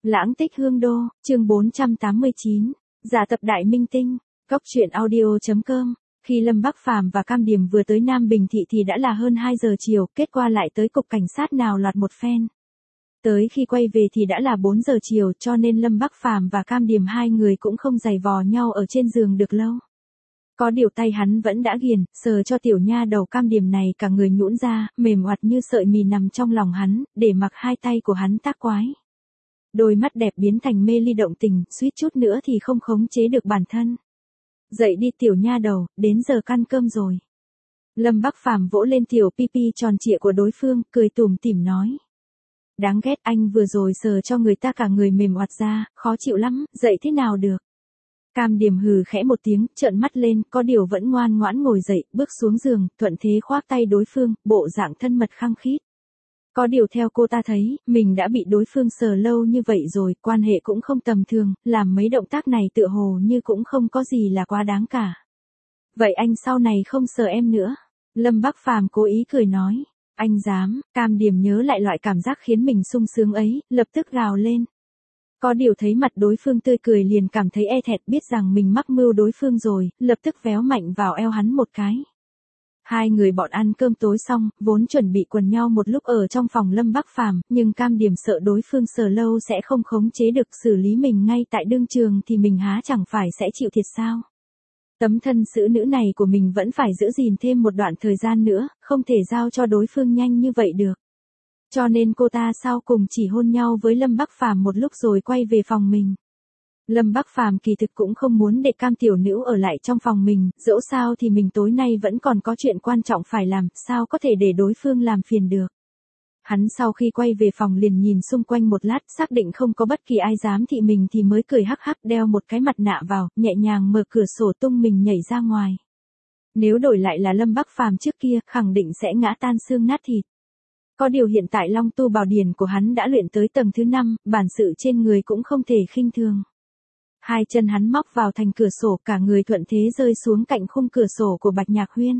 Lãng tích hương đô, chương 489, giả tập đại minh tinh, Cóc truyện audio.com. Khi Lâm Bắc Phàm và Cam Điểm vừa tới Nam Bình Thị thì đã là hơn 2 giờ chiều, kết quả lại tới cục cảnh sát nào loạt một phen. Tới khi quay về thì đã là 4 giờ chiều, cho nên Lâm Bắc Phàm và Cam Điểm hai người cũng không giày vò nhau ở trên giường được lâu. Có điều tay hắn vẫn đã ghiền, sờ cho tiểu nha đầu Cam Điểm này cả người nhũn ra, mềm oặt như sợi mì nằm trong lòng hắn, để mặc hai tay của hắn tác quái. Đôi mắt đẹp biến thành mê ly động tình, suýt chút nữa thì không khống chế được bản thân. Dậy đi tiểu nha đầu, đến giờ ăn cơm rồi. Lâm Bắc Phàm vỗ lên tiểu pipi tròn trịa của đối phương, cười tủm tỉm nói. Đáng ghét, anh vừa rồi sờ cho người ta cả người mềm oặt ra, khó chịu lắm, dậy thế nào được. Cam Điểm hừ khẽ một tiếng, trợn mắt lên, có điều vẫn ngoan ngoãn ngồi dậy, bước xuống giường, thuận thế khoác tay đối phương, bộ dạng thân mật khăng khít. Có điều theo cô ta thấy, mình đã bị đối phương sờ lâu như vậy rồi, quan hệ cũng không tầm thường, làm mấy động tác này tựa hồ như cũng không có gì là quá đáng cả. Vậy anh sau này không sờ em nữa. Lâm Bắc Phàm cố ý cười nói. Anh dám. Cam Điểm nhớ lại loại cảm giác khiến mình sung sướng ấy, lập tức gào lên. Có điều thấy mặt đối phương tươi cười liền cảm thấy e thẹn, biết rằng mình mắc mưu đối phương rồi, lập tức véo mạnh vào eo hắn một cái. Hai người bọn ăn cơm tối xong, vốn chuẩn bị quần nhau một lúc ở trong phòng Lâm Bắc Phàm, nhưng Cam Điểm sợ đối phương sờ lâu sẽ không khống chế được xử lý mình ngay tại đương trường thì mình há chẳng phải sẽ chịu thiệt sao. Tấm thân xử nữ này của mình vẫn phải giữ gìn thêm một đoạn thời gian nữa, không thể giao cho đối phương nhanh như vậy được. Cho nên cô ta sau cùng chỉ hôn nhau với Lâm Bắc Phàm một lúc rồi quay về phòng mình. Lâm Bắc Phàm kỳ thực cũng không muốn để Cam tiểu nữ ở lại trong phòng mình, dẫu sao thì mình tối nay vẫn còn có chuyện quan trọng phải làm, sao có thể để đối phương làm phiền được. Hắn sau khi quay về phòng liền nhìn xung quanh một lát, xác định không có bất kỳ ai dám thị mình thì mới cười hắc hắc, đeo một cái mặt nạ vào, nhẹ nhàng mở cửa sổ tung mình nhảy ra ngoài. Nếu đổi lại là Lâm Bắc Phàm trước kia, khẳng định sẽ ngã tan xương nát thịt. Có điều hiện tại Long Tu Bảo Điển của hắn đã luyện tới tầng thứ 5, bản sự trên người cũng không thể khinh thường. Hai chân hắn móc vào thành cửa sổ, cả người thuận thế rơi xuống cạnh khung cửa sổ của Bạch Nhạc Huyên.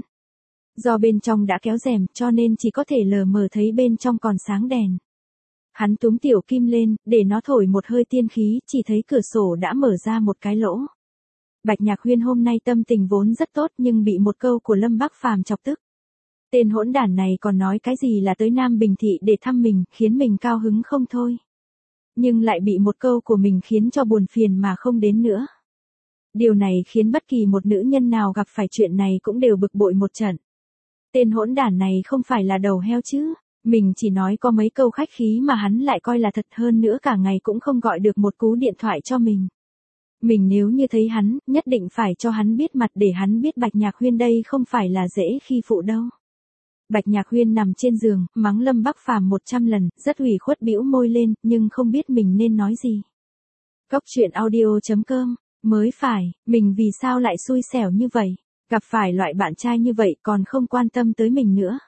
Do bên trong đã kéo rèm, cho nên chỉ có thể lờ mờ thấy bên trong còn sáng đèn. Hắn túm tiểu kim lên, để nó thổi một hơi tiên khí, chỉ thấy cửa sổ đã mở ra một cái lỗ. Bạch Nhạc Huyên hôm nay tâm tình vốn rất tốt nhưng bị một câu của Lâm Bắc Phàm chọc tức. Tên hỗn đản này còn nói cái gì là tới Nam Bình Thị để thăm mình, khiến mình cao hứng không thôi. Nhưng lại bị một câu của mình khiến cho buồn phiền mà không đến nữa. Điều này khiến bất kỳ một nữ nhân nào gặp phải chuyện này cũng đều bực bội một trận. Tên hỗn đản này không phải là đầu heo chứ, mình chỉ nói có mấy câu khách khí mà hắn lại coi là thật, hơn nữa cả ngày cũng không gọi được một cú điện thoại cho mình. Mình nếu như thấy hắn, nhất định phải cho hắn biết mặt để hắn biết Bạch Nhạc Huyên đây không phải là dễ khi phụ đâu. Bạch Nhạc Huyên nằm trên giường, mắng Lâm Bắc Phàm 100 lần, rất ủy khuất bĩu môi lên, nhưng không biết mình nên nói gì. Cóc truyện audio.com, mới phải, mình vì sao lại xui xẻo như vậy, gặp phải loại bạn trai như vậy còn không quan tâm tới mình nữa.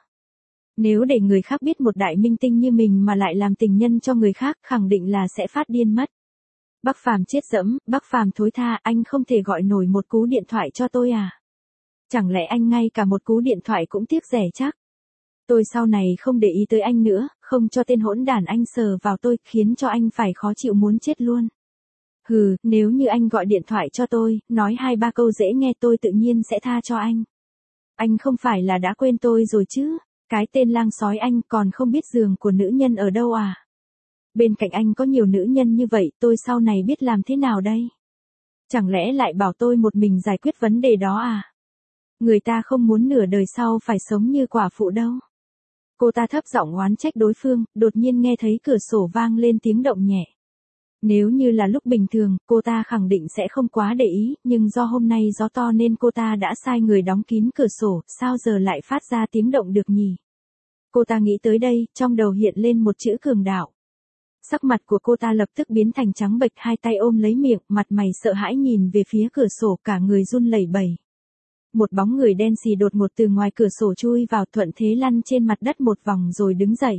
Nếu để người khác biết một đại minh tinh như mình mà lại làm tình nhân cho người khác, khẳng định là sẽ phát điên mất. Bắc Phàm chết dẫm, Bắc Phàm thối tha, anh không thể gọi nổi một cú điện thoại cho tôi à? Chẳng lẽ anh ngay cả một cú điện thoại cũng tiếc rẻ chắc? Tôi sau này không để ý tới anh nữa, không cho tên hỗn đản anh sờ vào tôi, khiến cho anh phải khó chịu muốn chết luôn. Hừ, nếu như anh gọi điện thoại cho tôi, nói 2-3 câu dễ nghe tôi tự nhiên sẽ tha cho anh. Anh không phải là đã quên tôi rồi chứ? Cái tên lang sói anh còn không biết giường của nữ nhân ở đâu à? Bên cạnh anh có nhiều nữ nhân như vậy, tôi sau này biết làm thế nào đây? Chẳng lẽ lại bảo tôi một mình giải quyết vấn đề đó à? Người ta không muốn nửa đời sau phải sống như quả phụ đâu. Cô ta thấp giọng oán trách đối phương, đột nhiên nghe thấy cửa sổ vang lên tiếng động nhẹ. Nếu như là lúc bình thường, cô ta khẳng định sẽ không quá để ý, nhưng do hôm nay gió to nên cô ta đã sai người đóng kín cửa sổ, sao giờ lại phát ra tiếng động được nhỉ? Cô ta nghĩ tới đây, trong đầu hiện lên một chữ cường đạo. Sắc mặt của cô ta lập tức biến thành trắng bệch, hai tay ôm lấy miệng, mặt mày sợ hãi nhìn về phía cửa sổ, cả người run lẩy bẩy. Một bóng người đen xì đột ngột từ ngoài cửa sổ chui vào, thuận thế lăn trên mặt đất một vòng rồi đứng dậy.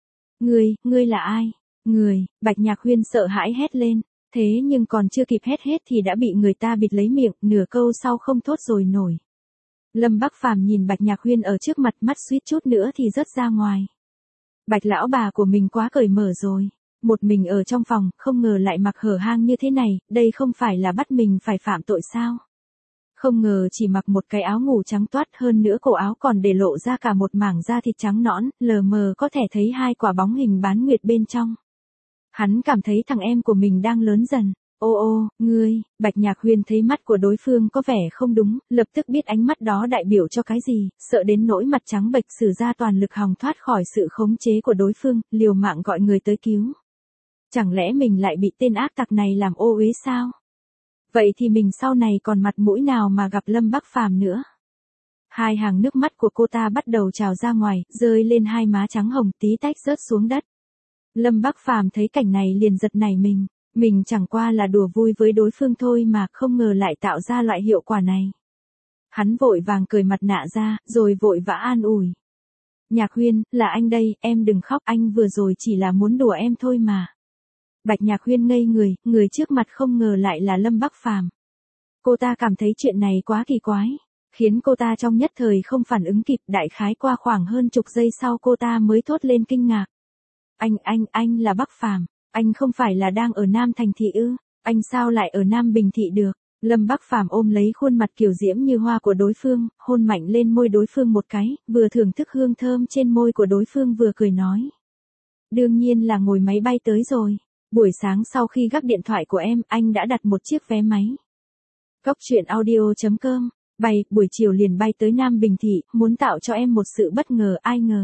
Ngươi là ai? Bạch Nhạc Huyên sợ hãi hét lên, thế nhưng còn chưa kịp hét hết thì đã bị người ta bịt lấy miệng, nửa câu sau không thốt rồi nổi. Lâm Bắc Phàm nhìn Bạch Nhạc Huyên ở trước mặt, mắt suýt chút nữa thì rớt ra ngoài. Bạch lão bà của mình quá cởi mở rồi. Một mình ở trong phòng, không ngờ lại mặc hở hang như thế này, đây không phải là bắt mình phải phạm tội sao? Không ngờ chỉ mặc một cái áo ngủ trắng toát, hơn nữa cổ áo còn để lộ ra cả một mảng da thịt trắng nõn, lờ mờ có thể thấy hai quả bóng hình bán nguyệt bên trong. Hắn cảm thấy thằng em của mình đang lớn dần. Ô ô, ngươi, Bạch Nhạc Huyên thấy mắt của đối phương có vẻ không đúng, lập tức biết ánh mắt đó đại biểu cho cái gì, sợ đến nỗi mặt trắng bệch sử ra toàn lực hòng thoát khỏi sự khống chế của đối phương, liều mạng gọi người tới cứu. Chẳng lẽ mình lại bị tên ác tặc này làm ô uế sao? Vậy thì mình sau này còn mặt mũi nào mà gặp Lâm Bắc Phàm nữa? Hai hàng nước mắt của cô ta bắt đầu trào ra ngoài, rơi lên hai má trắng hồng tí tách rớt xuống đất. Lâm Bắc Phàm thấy cảnh này liền giật nảy mình chẳng qua là đùa vui với đối phương thôi mà không ngờ lại tạo ra loại hiệu quả này. Hắn vội vàng cởi mặt nạ ra, rồi vội vã an ủi. Nhạc Huyên, là anh đây, em đừng khóc, anh vừa rồi chỉ là muốn đùa em thôi mà. Bạch Nhạc Huyên ngây người trước mặt không ngờ lại là Lâm Bắc Phàm. Cô ta cảm thấy chuyện này quá kỳ quái, khiến cô ta trong nhất thời không phản ứng kịp, đại khái qua khoảng hơn chục giây sau cô ta mới thốt lên kinh ngạc. Anh là Bắc Phàm, anh không phải là đang ở Nam Thành Thị ư, anh sao lại ở Nam Bình Thị được? Lâm Bắc Phàm ôm lấy khuôn mặt kiều diễm như hoa của đối phương, hôn mạnh lên môi đối phương một cái, vừa thưởng thức hương thơm trên môi của đối phương vừa cười nói. Đương nhiên là ngồi máy bay tới rồi. Buổi sáng sau khi gắp điện thoại của em, anh đã đặt một chiếc vé máy. Cóc truyện audio.com, buổi chiều liền bay tới Nam Bình Thị, muốn tạo cho em một sự bất ngờ, ai ngờ.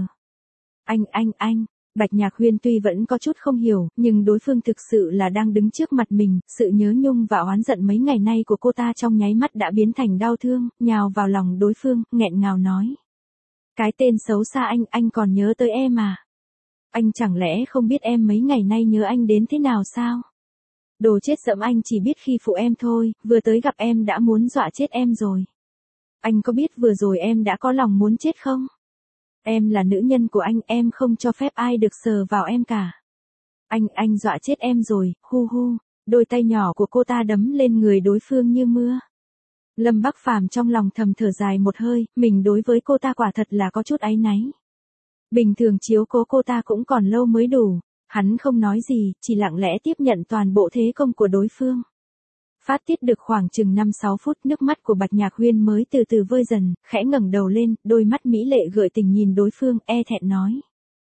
Anh, Bạch Nhạc Huyên tuy vẫn có chút không hiểu, nhưng đối phương thực sự là đang đứng trước mặt mình, sự nhớ nhung và oán giận mấy ngày nay của cô ta trong nháy mắt đã biến thành đau thương, nhào vào lòng đối phương, nghẹn ngào nói. Cái tên xấu xa anh còn nhớ tới em à? Anh chẳng lẽ không biết em mấy ngày nay nhớ anh đến thế nào sao? Đồ chết dẫm, anh chỉ biết khi phụ em thôi, vừa tới gặp em đã muốn dọa chết em rồi. Anh có biết vừa rồi em đã có lòng muốn chết không? Em là nữ nhân của anh, em không cho phép ai được sờ vào em cả. Anh dọa chết em rồi, hu hu. Đôi tay nhỏ của cô ta đấm lên người đối phương như mưa. Lâm Bắc Phàm trong lòng thầm thở dài một hơi, mình đối với cô ta quả thật là có chút áy náy. Bình thường chiếu cố cô ta cũng còn lâu mới đủ, hắn không nói gì, chỉ lặng lẽ tiếp nhận toàn bộ thế công của đối phương. Phát tiết được khoảng chừng 5-6 phút, nước mắt của Bạch Nhạc Huyên mới từ từ vơi dần, khẽ ngẩng đầu lên, đôi mắt mỹ lệ gợi tình nhìn đối phương, e thẹn nói.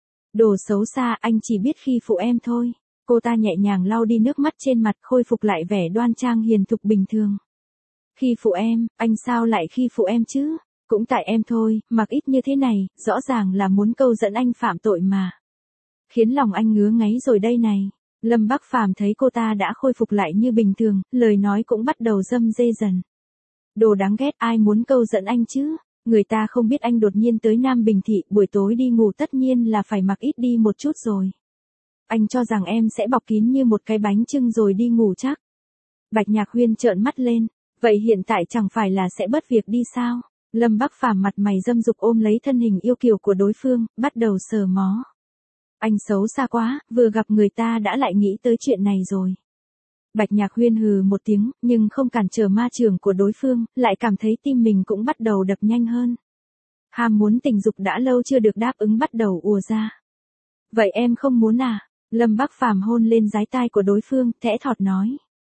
Đồ xấu xa, anh chỉ biết khi phụ em thôi. Cô ta nhẹ nhàng lau đi nước mắt trên mặt, khôi phục lại vẻ đoan trang hiền thục bình thường. Khi phụ em, anh sao lại khi phụ em chứ? Cũng tại em thôi, mặc ít như thế này, rõ ràng là muốn câu dẫn anh phạm tội mà. Khiến lòng anh ngứa ngáy rồi đây này. Lâm Bắc Phàm thấy cô ta đã khôi phục lại như bình thường, lời nói cũng bắt đầu râm rê dần. Đồ đáng ghét, ai muốn câu dẫn anh chứ? Người ta không biết anh đột nhiên tới Nam Bình Thị, buổi tối đi ngủ tất nhiên là phải mặc ít đi một chút rồi. Anh cho rằng em sẽ bọc kín như một cái bánh chưng rồi đi ngủ chắc. Bạch Nhạc Huyên trợn mắt lên, vậy hiện tại chẳng phải là sẽ bớt việc đi sao? Lâm Bắc Phàm mặt mày dâm dục ôm lấy thân hình yêu kiều của đối phương, bắt đầu sờ mó. Anh xấu xa quá, vừa gặp người ta đã lại nghĩ tới chuyện này rồi. Bạch Nhạc Huyên hừ một tiếng, nhưng không cản trở ma trường của đối phương, lại cảm thấy tim mình cũng bắt đầu đập nhanh hơn. Ham muốn tình dục đã lâu chưa được đáp ứng bắt đầu ùa ra. Vậy em không muốn à? Lâm Bắc Phàm hôn lên dái tai của đối phương, thẽ thọt nói.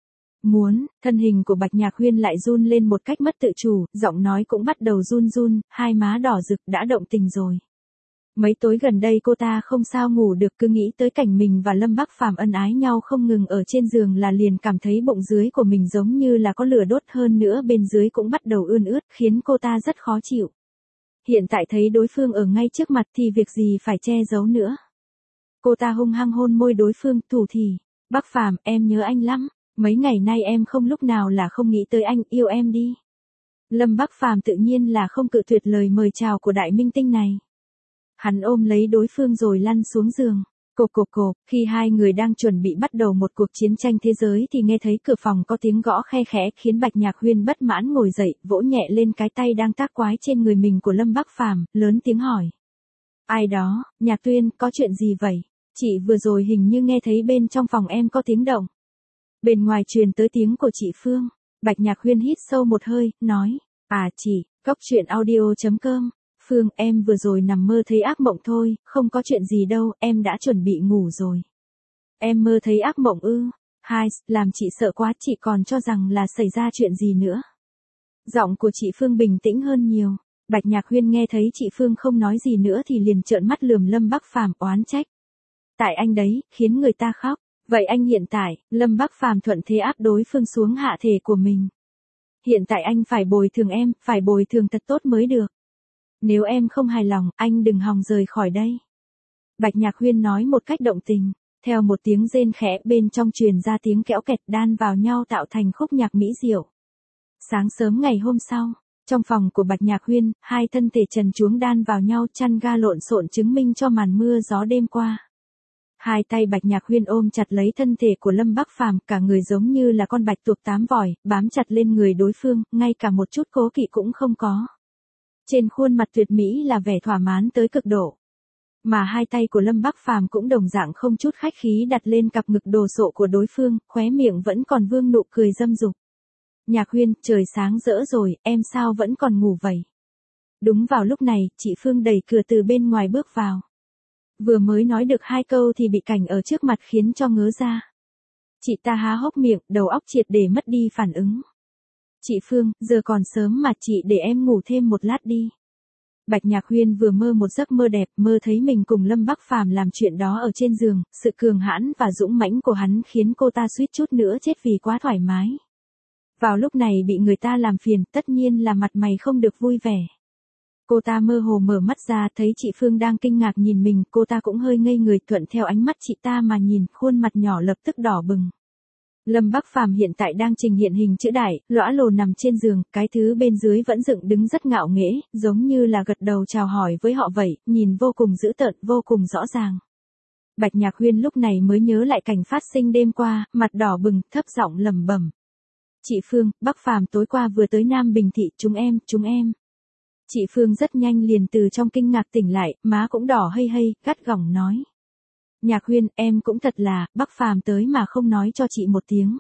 Muốn, thân hình của Bạch Nhạc Huyên lại run lên một cách mất tự chủ, giọng nói cũng bắt đầu run, hai má đỏ rực, đã động tình rồi. Mấy tối gần đây cô ta không sao ngủ được, cứ nghĩ tới cảnh mình và Lâm Bắc Phàm ân ái nhau không ngừng ở trên giường là liền cảm thấy bụng dưới của mình giống như là có lửa đốt, hơn nữa bên dưới cũng bắt đầu ươn ướt, khiến cô ta rất khó chịu. Hiện tại thấy đối phương ở ngay trước mặt thì việc gì phải che giấu nữa. Cô ta hung hăng hôn môi đối phương, thủ thỉ. Bắc Phàm, em nhớ anh lắm. Mấy ngày nay em không lúc nào là không nghĩ tới anh, yêu em đi. Lâm Bắc Phàm tự nhiên là không cự tuyệt lời mời chào của đại minh tinh này. Hắn ôm lấy đối phương rồi lăn xuống giường. Cộp, khi hai người đang chuẩn bị bắt đầu một cuộc chiến tranh thế giới thì nghe thấy cửa phòng có tiếng gõ khe khẽ, khiến Bạch Nhạc Huyên bất mãn ngồi dậy, vỗ nhẹ lên cái tay đang tác quái trên người mình của Lâm Bắc Phàm, lớn tiếng hỏi. Ai đó? Nhạc Tuyên, có chuyện gì vậy? Chị vừa rồi hình như nghe thấy bên trong phòng em có tiếng động. Bên ngoài truyền tới tiếng của chị Phương. Bạch Nhạc Huyên hít sâu một hơi, nói. À chị, Cóc truyện audio.com. Phương, em vừa rồi nằm mơ thấy ác mộng thôi, không có chuyện gì đâu, em đã chuẩn bị ngủ rồi. Em mơ thấy ác mộng ư? Hai, làm chị sợ quá, chị còn cho rằng là xảy ra chuyện gì nữa. Giọng của chị Phương bình tĩnh hơn nhiều. Bạch Nhạc Huyên nghe thấy chị Phương không nói gì nữa thì liền trợn mắt lườm Lâm Bắc Phàm oán trách. Tại anh đấy, khiến người ta khóc. Vậy anh hiện tại, Lâm Bắc Phàm thuận thế áp đối phương xuống hạ thể của mình. Hiện tại anh phải bồi thường em, phải bồi thường thật tốt mới được. Nếu em không hài lòng, anh đừng hòng rời khỏi đây. Bạch Nhạc Huyên nói một cách động tình. Theo một tiếng rên khẽ bên trong truyền ra tiếng kéo kẹt đan vào nhau tạo thành khúc nhạc mỹ diệu. Sáng sớm ngày hôm sau, trong phòng của Bạch Nhạc Huyên, hai thân thể trần truống đan vào nhau chăn ga lộn xộn chứng minh cho màn mưa gió đêm qua. Hai tay Bạch Nhạc Huyên ôm chặt lấy thân thể của Lâm Bắc Phàm, cả người giống như là con bạch tuộc 8 vòi, bám chặt lên người đối phương, ngay cả một chút cố kỵ cũng không có. Trên khuôn mặt tuyệt mỹ là vẻ thỏa mãn tới cực độ. Mà hai tay của Lâm Bắc Phàm cũng đồng dạng không chút khách khí đặt lên cặp ngực đồ sộ của đối phương, khóe miệng vẫn còn vương nụ cười dâm dục. Nhạc Huyên, trời sáng rỡ rồi, em sao vẫn còn ngủ vậy? Đúng vào lúc này, chị Phương đẩy cửa từ bên ngoài bước vào. Vừa mới nói được 2 câu thì bị cảnh ở trước mặt khiến cho ngớ ra. Chị ta há hốc miệng, đầu óc triệt để mất đi phản ứng. Chị Phương, giờ còn sớm mà chị để em ngủ thêm một lát đi. Bạch Nhạc Huyên vừa mơ một giấc mơ đẹp, mơ thấy mình cùng Lâm Bắc Phàm làm chuyện đó ở trên giường, sự cường hãn và dũng mãnh của hắn khiến cô ta suýt chút nữa chết vì quá thoải mái. Vào lúc này bị người ta làm phiền, tất nhiên là mặt mày không được vui vẻ. Cô ta mơ hồ mở mắt ra, thấy chị Phương đang kinh ngạc nhìn mình, cô ta cũng hơi ngây người, thuận theo ánh mắt chị ta mà nhìn, khuôn mặt nhỏ lập tức đỏ bừng. Lâm Bắc Phàm hiện tại đang trình hiện hình chữ đại, lõa lồ nằm trên giường, cái thứ bên dưới vẫn dựng đứng rất ngạo nghễ, giống như là gật đầu chào hỏi với họ vậy, nhìn vô cùng dữ tợn, vô cùng rõ ràng. Bạch Nhạc Huyên lúc này mới nhớ lại cảnh phát sinh đêm qua, mặt đỏ bừng, thấp giọng lẩm bẩm. Chị Phương, Bắc Phàm tối qua vừa tới Nam Bình Thị, chúng em. Chị Phương rất nhanh liền từ trong kinh ngạc tỉnh lại, má cũng đỏ hây hây, gắt gỏng nói. Nhạc Huyên, em cũng thật là, Bắc Phàm tới mà không nói cho chị một tiếng.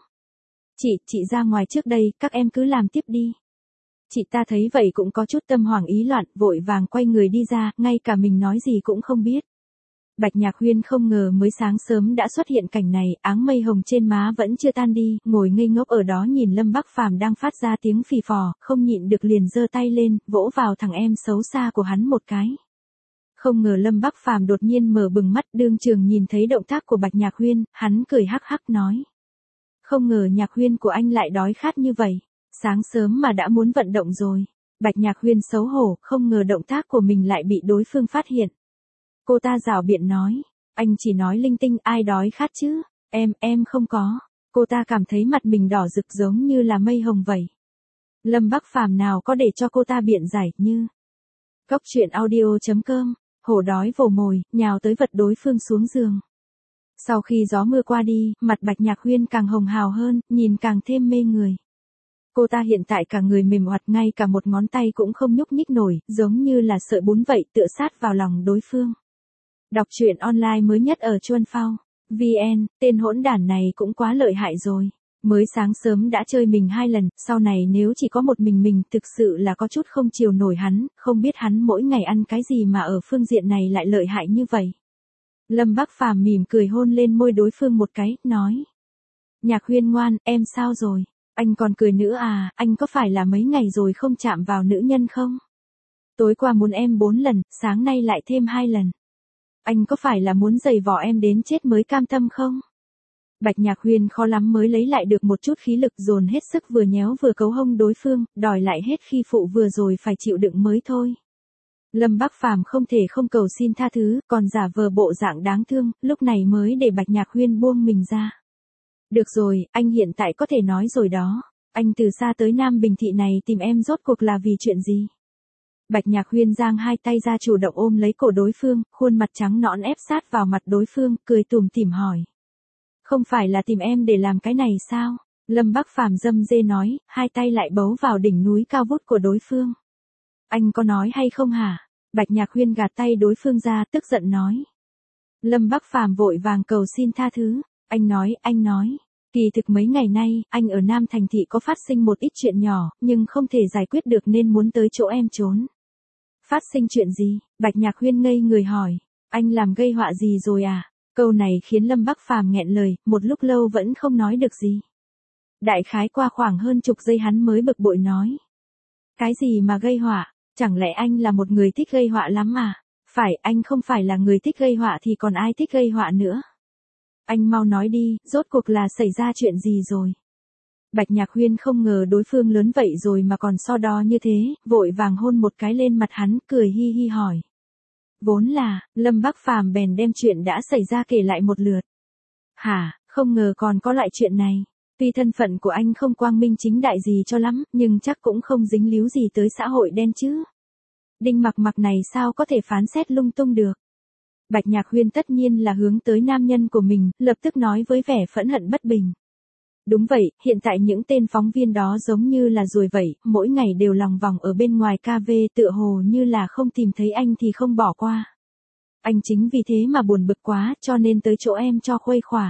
Chị ra ngoài trước đây, các em cứ làm tiếp đi. Chị ta thấy vậy cũng có chút tâm hoảng ý loạn, vội vàng quay người đi ra, ngay cả mình nói gì cũng không biết. Bạch Nhạc Huyên không ngờ mới sáng sớm đã xuất hiện cảnh này, áng mây hồng trên má vẫn chưa tan đi, ngồi ngây ngốc ở đó nhìn Lâm Bắc Phàm đang phát ra tiếng phì phò, không nhịn được liền giơ tay lên, vỗ vào thằng em xấu xa của hắn một cái. Không ngờ Lâm Bắc Phàm đột nhiên mở bừng mắt, đương trường nhìn thấy động tác của Bạch Nhạc Huyên, hắn cười hắc hắc nói. Không ngờ Nhạc Huyên của anh lại đói khát như vậy, sáng sớm mà đã muốn vận động rồi. Bạch Nhạc Huyên xấu hổ, không ngờ động tác của mình lại bị đối phương phát hiện. Cô ta giảo biện nói, anh chỉ nói linh tinh, ai đói khát chứ, em không có. Cô ta cảm thấy mặt mình đỏ rực giống như là mây hồng vậy. Lâm Bắc Phàm nào có để cho cô ta biện giải như. Cốc truyện audio.com, hổ đói vồ mồi, nhào tới vật đối phương xuống giường. Sau khi gió mưa qua đi, mặt Bạch Nhạc Huyên càng hồng hào hơn, nhìn càng thêm mê người. Cô ta hiện tại cả người mềm oặt, ngay cả một ngón tay cũng không nhúc nhích nổi, giống như là sợi bún vậy, tựa sát vào lòng đối phương. Đọc truyện online mới nhất ở Chuan Phao VN, tên hỗn đản này cũng quá lợi hại rồi. Mới sáng sớm đã chơi mình 2 lần, sau này nếu chỉ có một mình thực sự là có chút không chiều nổi hắn, không biết hắn mỗi ngày ăn cái gì mà ở phương diện này lại lợi hại như vậy. Lâm Bắc Phàm mỉm cười hôn lên môi đối phương một cái, nói. Nhạc Huyên ngoan, em sao rồi? Anh còn cười nữa à, anh có phải là mấy ngày rồi không chạm vào nữ nhân không? Tối qua muốn em 4 lần, sáng nay lại thêm 2 lần. Anh có phải là muốn giày vò em đến chết mới cam tâm không? Bạch Nhạc Huyên khó lắm mới lấy lại được một chút khí lực, dồn hết sức vừa nhéo vừa cấu hông đối phương, đòi lại hết khi phụ vừa rồi phải chịu đựng mới thôi. Lâm Bắc Phàm không thể không cầu xin tha thứ, còn giả vờ bộ dạng đáng thương, lúc này mới để Bạch Nhạc Huyên buông mình ra. Được rồi, anh hiện tại có thể nói rồi đó. Anh từ xa tới Nam Bình Thị này tìm em rốt cuộc là vì chuyện gì? Bạch Nhạc Huyên giang hai tay ra chủ động ôm lấy cổ đối phương, khuôn mặt trắng nõn ép sát vào mặt đối phương, cười tủm tỉm hỏi. Không phải là tìm em để làm cái này sao? Lâm Bắc Phàm dâm dê nói, hai tay lại bấu vào đỉnh núi cao vút của đối phương. Anh có nói hay không hả? Bạch Nhạc Huyên gạt tay đối phương ra, tức giận nói. Lâm Bắc Phàm vội vàng cầu xin tha thứ. Anh nói. Kỳ thực mấy ngày nay, anh ở Nam Thành Thị có phát sinh một ít chuyện nhỏ, nhưng không thể giải quyết được nên muốn tới chỗ em trốn. Phát sinh chuyện gì? Bạch Nhạc Huyên ngây người hỏi. Anh làm gây họa gì rồi à? Câu này khiến Lâm Bắc Phàm nghẹn lời, một lúc lâu vẫn không nói được gì. Đại khái qua khoảng hơn chục giây hắn mới bực bội nói. Cái gì mà gây họa, chẳng lẽ anh là một người thích gây họa lắm à? Phải, anh không phải là người thích gây họa thì còn ai thích gây họa nữa? Anh mau nói đi, rốt cuộc là xảy ra chuyện gì rồi? Bạch Nhạc Huyên không ngờ đối phương lớn vậy rồi mà còn so đo như thế, vội vàng hôn một cái lên mặt hắn, cười hi hi hỏi. Vốn là, Lâm Bắc Phàm bèn đem chuyện đã xảy ra kể lại một lượt. Hả, không ngờ còn có lại chuyện này. Tuy thân phận của anh không quang minh chính đại gì cho lắm, nhưng chắc cũng không dính líu gì tới xã hội đen chứ. Đinh Mặc Mặc này sao có thể phán xét lung tung được. Bạch Nhạc Huyên tất nhiên là hướng tới nam nhân của mình, lập tức nói với vẻ phẫn hận bất bình. Đúng vậy, hiện tại những tên phóng viên đó giống như là ruồi vậy, mỗi ngày đều lòng vòng ở bên ngoài KV tựa hồ như là không tìm thấy anh thì không bỏ qua. Anh chính vì thế mà buồn bực quá cho nên tới chỗ em cho khuây khỏa.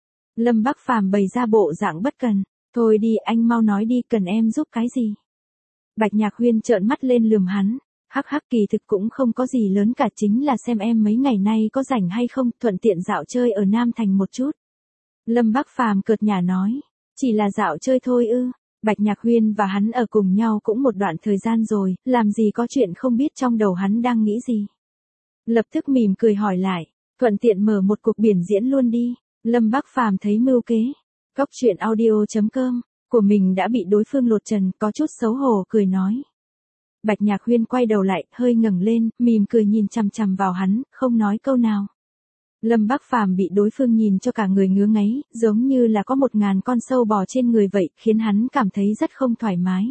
Lâm Bắc Phàm bày ra bộ dạng bất cần. Thôi đi anh mau nói đi, cần em giúp cái gì? Bạch Nhạc Huyên trợn mắt lên lườm hắn. Hắc hắc, kỳ thực cũng không có gì lớn cả, chính là xem em mấy ngày nay có rảnh hay không, thuận tiện dạo chơi ở Nam Thành một chút. Lâm Bắc Phàm cợt nhả nói. Chỉ là dạo chơi thôi ư? Bạch Nhạc Huyên và hắn ở cùng nhau cũng một đoạn thời gian rồi, làm gì có chuyện không biết trong đầu hắn đang nghĩ gì. Lập tức mỉm cười hỏi lại, thuận tiện mở một cuộc biển diễn luôn đi. Lâm Bắc Phàm thấy mưu kế. Cóc truyện audio.com của mình đã bị đối phương lột trần, có chút xấu hổ cười nói. Bạch Nhạc Huyên quay đầu lại, hơi ngẩng lên, mỉm cười nhìn chằm chằm vào hắn, không nói câu nào. Lâm Bắc Phàm bị đối phương nhìn cho cả người ngứa ngáy, giống như là có 1000 con sâu bò trên người vậy, khiến hắn cảm thấy rất không thoải mái.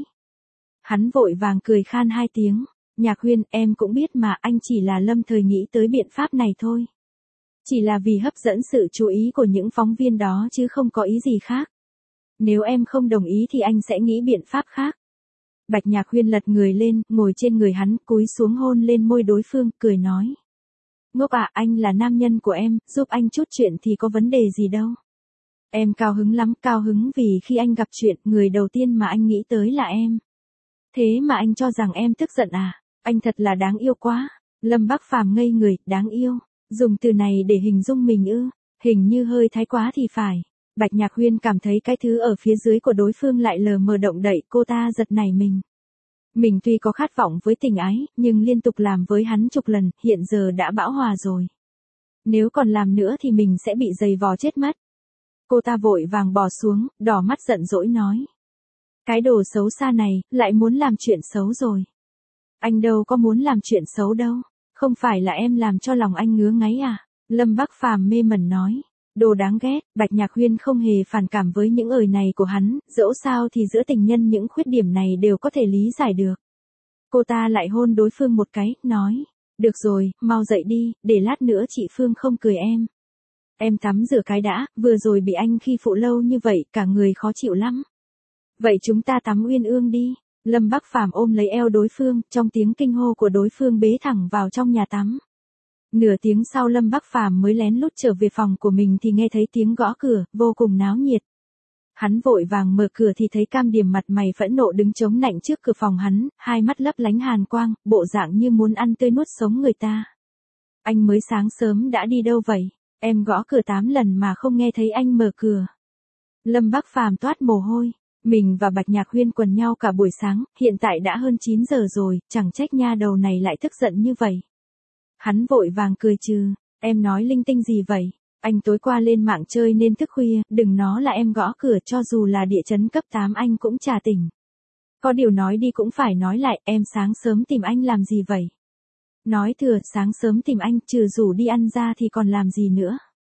Hắn vội vàng cười khan 2 tiếng. Nhạc Huyên, em cũng biết mà, anh chỉ là lâm thời nghĩ tới biện pháp này thôi. Chỉ là vì hấp dẫn sự chú ý của những phóng viên đó chứ không có ý gì khác. Nếu em không đồng ý thì anh sẽ nghĩ biện pháp khác. Bạch Nhạc Huyên lật người lên, ngồi trên người hắn, cúi xuống hôn lên môi đối phương, cười nói. Ngốc à, anh là nam nhân của em, giúp anh chút chuyện thì có vấn đề gì đâu. Em cao hứng lắm, cao hứng vì khi anh gặp chuyện, người đầu tiên mà anh nghĩ tới là em. Thế mà anh cho rằng em tức giận à, anh thật là đáng yêu quá. Lâm Bắc Phàm ngây người, đáng yêu. Dùng từ này để hình dung mình ư, hình như hơi thái quá thì phải. Bạch Nhạc Huyên cảm thấy cái thứ ở phía dưới của đối phương lại lờ mờ động đậy, cô ta giật nảy mình. Mình tuy có khát vọng với tình ái, nhưng liên tục làm với hắn chục lần, hiện giờ đã bão hòa rồi. Nếu còn làm nữa thì mình sẽ bị giày vò chết mất. Cô ta vội vàng bò xuống, đỏ mắt giận dỗi nói. Cái đồ xấu xa này, lại muốn làm chuyện xấu rồi. Anh đâu có muốn làm chuyện xấu đâu. Không phải là em làm cho lòng anh ngứa ngáy à? Lâm Bắc Phàm mê mẩn nói. Đồ đáng ghét. Bạch Nhạc Huyên không hề phản cảm với những lời này của hắn, dẫu sao thì giữa tình nhân những khuyết điểm này đều có thể lý giải được. Cô ta lại hôn đối phương một cái, nói. Được rồi, mau dậy đi, để lát nữa chị Phương không cười em. Em tắm rửa cái đã, vừa rồi bị anh khi phụ lâu như vậy, cả người khó chịu lắm. Vậy chúng ta tắm uyên ương đi. Lâm Bắc Phàm ôm lấy eo đối phương, trong tiếng kinh hô của đối phương bế thẳng vào trong nhà tắm. Nửa tiếng sau Lâm Bắc Phàm mới lén lút trở về phòng của mình thì nghe thấy tiếng gõ cửa, vô cùng náo nhiệt. Hắn vội vàng mở cửa thì thấy Cam Điềm mặt mày phẫn nộ đứng chống nạnh trước cửa phòng hắn, hai mắt lấp lánh hàn quang, bộ dạng như muốn ăn tươi nuốt sống người ta. Anh mới sáng sớm đã đi đâu vậy? Em gõ cửa 8 lần mà không nghe thấy anh mở cửa. Lâm Bắc Phàm toát mồ hôi. Mình và Bạch Nhạc Huyên quần nhau cả buổi sáng, hiện tại đã hơn 9 giờ rồi, chẳng trách nha đầu này lại tức giận như vậy. Hắn vội vàng cười trừ, em nói linh tinh gì vậy? Anh tối qua lên mạng chơi nên thức khuya, đừng nó là em gõ cửa, cho dù là địa chấn cấp 8 anh cũng chả tỉnh. Có điều nói đi cũng phải nói lại, em sáng sớm tìm anh làm gì vậy? Nói thừa, sáng sớm tìm anh, trừ rủ đi ăn ra thì còn làm gì nữa?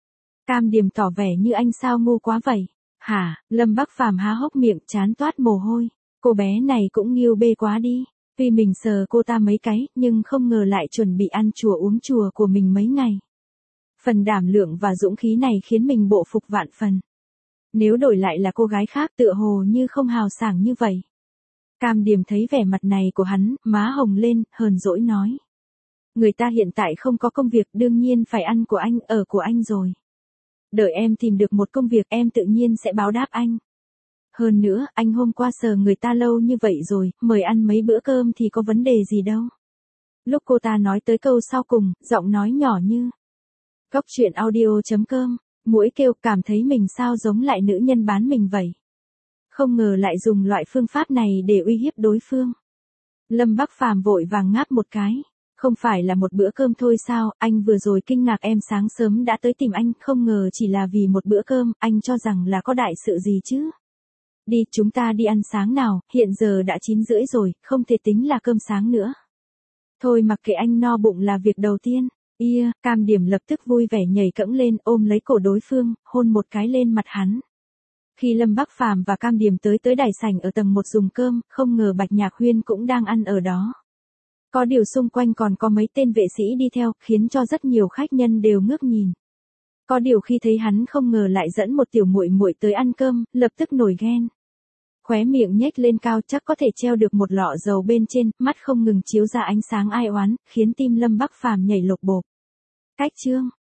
Cam Điềm tỏ vẻ như anh sao ngu quá vậy? Hả? Lâm Bắc Phàm há hốc miệng, chán toát mồ hôi. Cô bé này cũng nghiêu bê quá đi. Tuy mình sờ cô ta mấy cái, nhưng không ngờ lại chuẩn bị ăn chùa uống chùa của mình mấy ngày. Phần đảm lượng và dũng khí này khiến mình bộ phục vạn phần. Nếu đổi lại là cô gái khác tựa hồ như không hào sảng như vậy. Cam Điềm thấy vẻ mặt này của hắn, má hồng lên, hờn dỗi nói. Người ta hiện tại không có công việc, đương nhiên phải ăn của anh, ở của anh rồi. Đợi em tìm được một công việc em tự nhiên sẽ báo đáp anh. Hơn nữa, anh hôm qua sờ người ta lâu như vậy rồi, mời ăn mấy bữa cơm thì có vấn đề gì đâu. Lúc cô ta nói tới câu sau cùng, giọng nói nhỏ như. Cóc truyện audio.com, muỗi kêu cảm thấy mình sao giống lại nữ nhân bán mình vậy. Không ngờ lại dùng loại phương pháp này để uy hiếp đối phương. Lâm Bắc Phàm vội vàng ngáp một cái. Không phải là một bữa cơm thôi sao, anh vừa rồi kinh ngạc em sáng sớm đã tới tìm anh, không ngờ chỉ là vì một bữa cơm, anh cho rằng là có đại sự gì chứ. Đi, chúng ta đi ăn sáng nào, hiện giờ đã 9:30 rồi, không thể tính là cơm sáng nữa. Thôi mặc kệ anh, no bụng là việc đầu tiên. Cam Điểm lập tức vui vẻ nhảy cẫng lên, ôm lấy cổ đối phương, hôn một cái lên mặt hắn. Khi Lâm Bắc Phàm và Cam Điểm tới đại sảnh ở tầng 1 dùng cơm, không ngờ Bạch Nhạc Huyên cũng đang ăn ở đó. Có điều xung quanh còn có mấy tên vệ sĩ đi theo, khiến cho rất nhiều khách nhân đều ngước nhìn. Có điều khi thấy hắn không ngờ lại dẫn một tiểu muội muội tới ăn cơm, lập tức nổi ghen. Khóe miệng nhếch lên cao, chắc có thể treo được một lọ dầu bên trên, mắt không ngừng chiếu ra ánh sáng ai oán, khiến tim Lâm Bắc Phàm nhảy lộp bộp. Cách chương